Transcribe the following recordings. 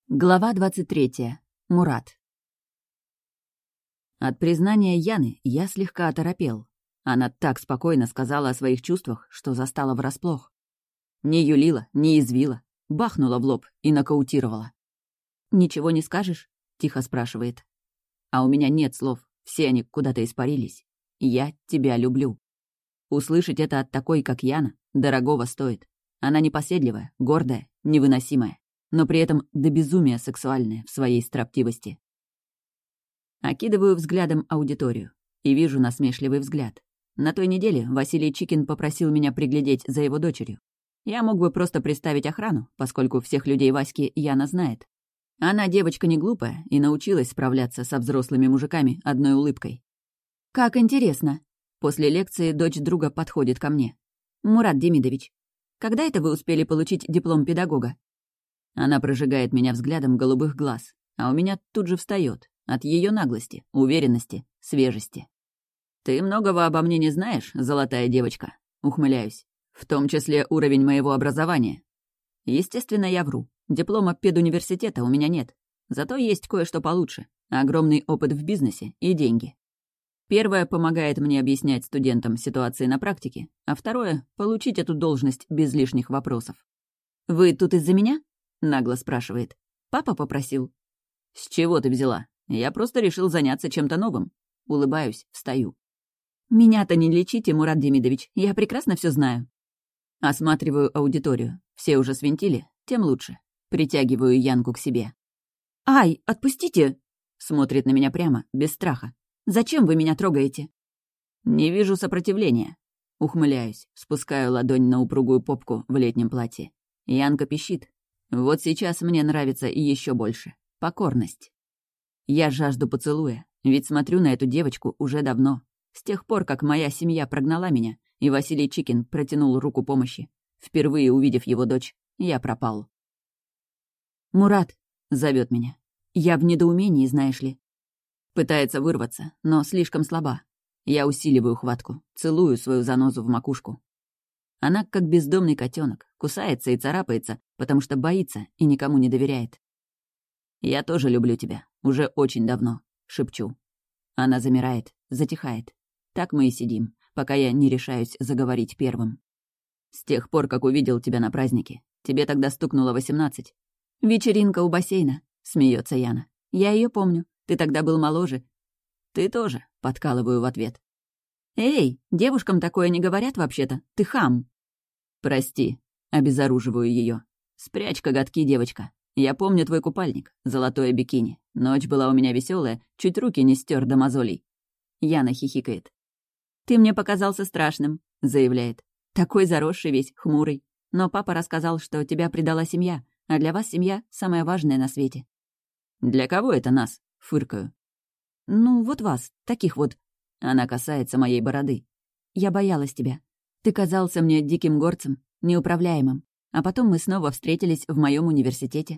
Глава 23. Мурат. От признания Яны я слегка оторопел. Она так спокойно сказала о своих чувствах, что застала врасплох. Не юлила, не извила, бахнула в лоб и нокаутировала. «Ничего не скажешь?» — тихо спрашивает. А у меня нет слов, все они куда-то испарились. «Я тебя люблю». Услышать это от такой, как Яна, дорогого стоит. Она непоседливая, гордая, невыносимая, но при этом до безумия сексуальная в своей строптивости. Окидываю взглядом аудиторию и вижу насмешливый взгляд. На той неделе Василий Чикин попросил меня приглядеть за его дочерью. Я мог бы просто приставить охрану, поскольку всех людей Васьки Яна знает. Она девочка не глупая и научилась справляться со взрослыми мужиками одной улыбкой. «Как интересно!» После лекции дочь друга подходит ко мне. «Мурат Демидович, когда это вы успели получить диплом педагога?» Она прожигает меня взглядом голубых глаз, а у меня тут же встает от ее наглости, уверенности, свежести. «Ты многого обо мне не знаешь, золотая девочка», — ухмыляюсь, «в том числе уровень моего образования». Естественно, я вру. Диплома педуниверситета у меня нет. Зато есть кое-что получше. Огромный опыт в бизнесе и деньги. Первое помогает мне объяснять студентам ситуации на практике, а второе — получить эту должность без лишних вопросов. «Вы тут из-за меня?» — нагло спрашивает. «Папа попросил». «С чего ты взяла? Я просто решил заняться чем-то новым». Улыбаюсь, встаю. «Меня-то не лечите, Мурат Демидович, я прекрасно все знаю». Осматриваю аудиторию. Все уже свинтили, тем лучше. Притягиваю Янку к себе. «Ай, отпустите!» — смотрит на меня прямо, без страха. «Зачем вы меня трогаете?» «Не вижу сопротивления». Ухмыляюсь, спускаю ладонь на упругую попку в летнем платье. Янка пищит. Вот сейчас мне нравится и еще больше. Покорность. Я жажду поцелуя, ведь смотрю на эту девочку уже давно. С тех пор, как моя семья прогнала меня, и Василий Чикин протянул руку помощи. Впервые увидев его дочь, я пропал. «Мурат», — зовет меня. Я в недоумении, знаешь ли. Пытается вырваться, но слишком слаба. Я усиливаю хватку, целую свою занозу в макушку. Она как бездомный котенок, кусается и царапается, потому что боится и никому не доверяет. «Я тоже люблю тебя, уже очень давно», — шепчу. Она замирает, затихает. Так мы и сидим, пока я не решаюсь заговорить первым. «С тех пор, как увидел тебя на празднике, тебе тогда стукнуло 18. «Вечеринка у бассейна», — смеется Яна. «Я ее помню. Ты тогда был моложе». «Ты тоже», — подкалываю в ответ. «Эй, девушкам такое не говорят вообще-то. Ты хам». «Прости», — обезоруживаю ее. «Спрячь коготки, девочка. Я помню твой купальник, золотое бикини. Ночь была у меня веселая, чуть руки не стер до мозолей». Яна хихикает. «Ты мне показался страшным», — заявляет. «Такой заросший весь, хмурый. Но папа рассказал, что тебя предала семья, а для вас семья — самое важное на свете». «Для кого это нас?» — фыркаю. «Ну, вот вас, таких вот». Она касается моей бороды. «Я боялась тебя. Ты казался мне диким горцем, неуправляемым. А потом мы снова встретились в моем университете».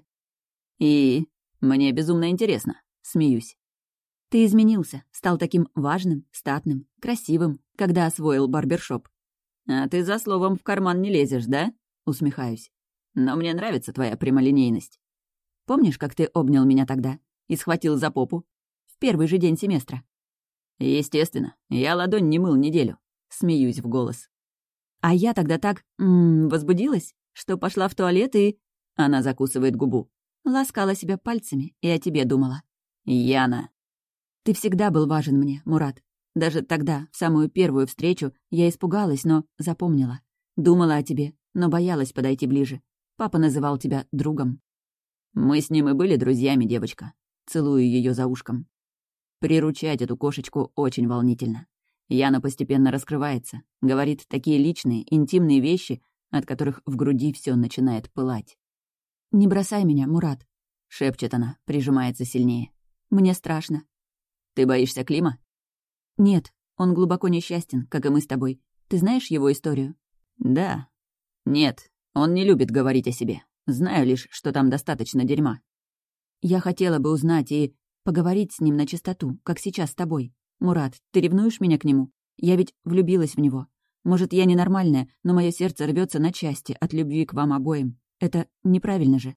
«И? Мне безумно интересно», — смеюсь. «Ты изменился, стал таким важным, статным, красивым, когда освоил барбершоп». «А ты за словом в карман не лезешь, да?» — усмехаюсь. «Но мне нравится твоя прямолинейность». «Помнишь, как ты обнял меня тогда и схватил за попу? В первый же день семестра?» «Естественно. Я ладонь не мыл неделю». Смеюсь в голос. «А я тогда так возбудилась, что пошла в туалет и...» Она закусывает губу. «Ласкала себя пальцами и о тебе думала». «Яна!» «Ты всегда был важен мне, Мурат. Даже тогда, в самую первую встречу, я испугалась, но запомнила. Думала о тебе, но боялась подойти ближе. Папа называл тебя другом». «Мы с ним и были друзьями, девочка». Целую ее за ушком. Приручать эту кошечку очень волнительно. Яна постепенно раскрывается, говорит такие личные, интимные вещи, от которых в груди все начинает пылать. «Не бросай меня, Мурат», — шепчет она, прижимается сильнее. «Мне страшно». «Ты боишься Клима?» «Нет, он глубоко несчастен, как и мы с тобой. Ты знаешь его историю?» «Да». «Нет, он не любит говорить о себе. Знаю лишь, что там достаточно дерьма». «Я хотела бы узнать и поговорить с ним на чистоту, как сейчас с тобой. Мурат, ты ревнуешь меня к нему? Я ведь влюбилась в него. Может, я ненормальная, но мое сердце рвется на части от любви к вам обоим. Это неправильно же».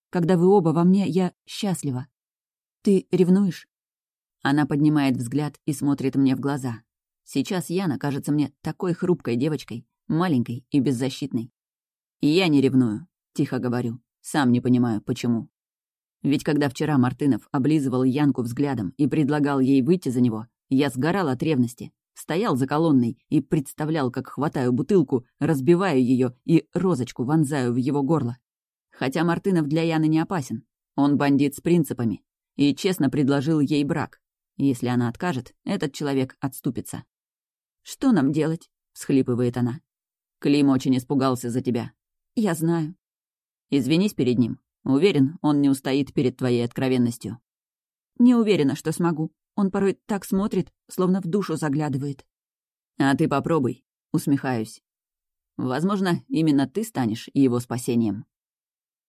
Когда вы оба во мне, я счастлива. Ты ревнуешь?» Она поднимает взгляд и смотрит мне в глаза. Сейчас Яна кажется мне такой хрупкой девочкой, маленькой и беззащитной. «Я не ревную», — тихо говорю. Сам не понимаю, почему. Ведь когда вчера Мартынов облизывал Янку взглядом и предлагал ей выйти за него, я сгорал от ревности, стоял за колонной и представлял, как хватаю бутылку, разбиваю ее и розочку вонзаю в его горло. Хотя Мартынов для Яны не опасен. Он бандит с принципами. И честно предложил ей брак. Если она откажет, этот человек отступится. «Что нам делать?» — всхлипывает она. «Клим очень испугался за тебя». «Я знаю». «Извинись перед ним. Уверен, он не устоит перед твоей откровенностью». «Не уверена, что смогу. Он порой так смотрит, словно в душу заглядывает». «А ты попробуй», — усмехаюсь. «Возможно, именно ты станешь его спасением».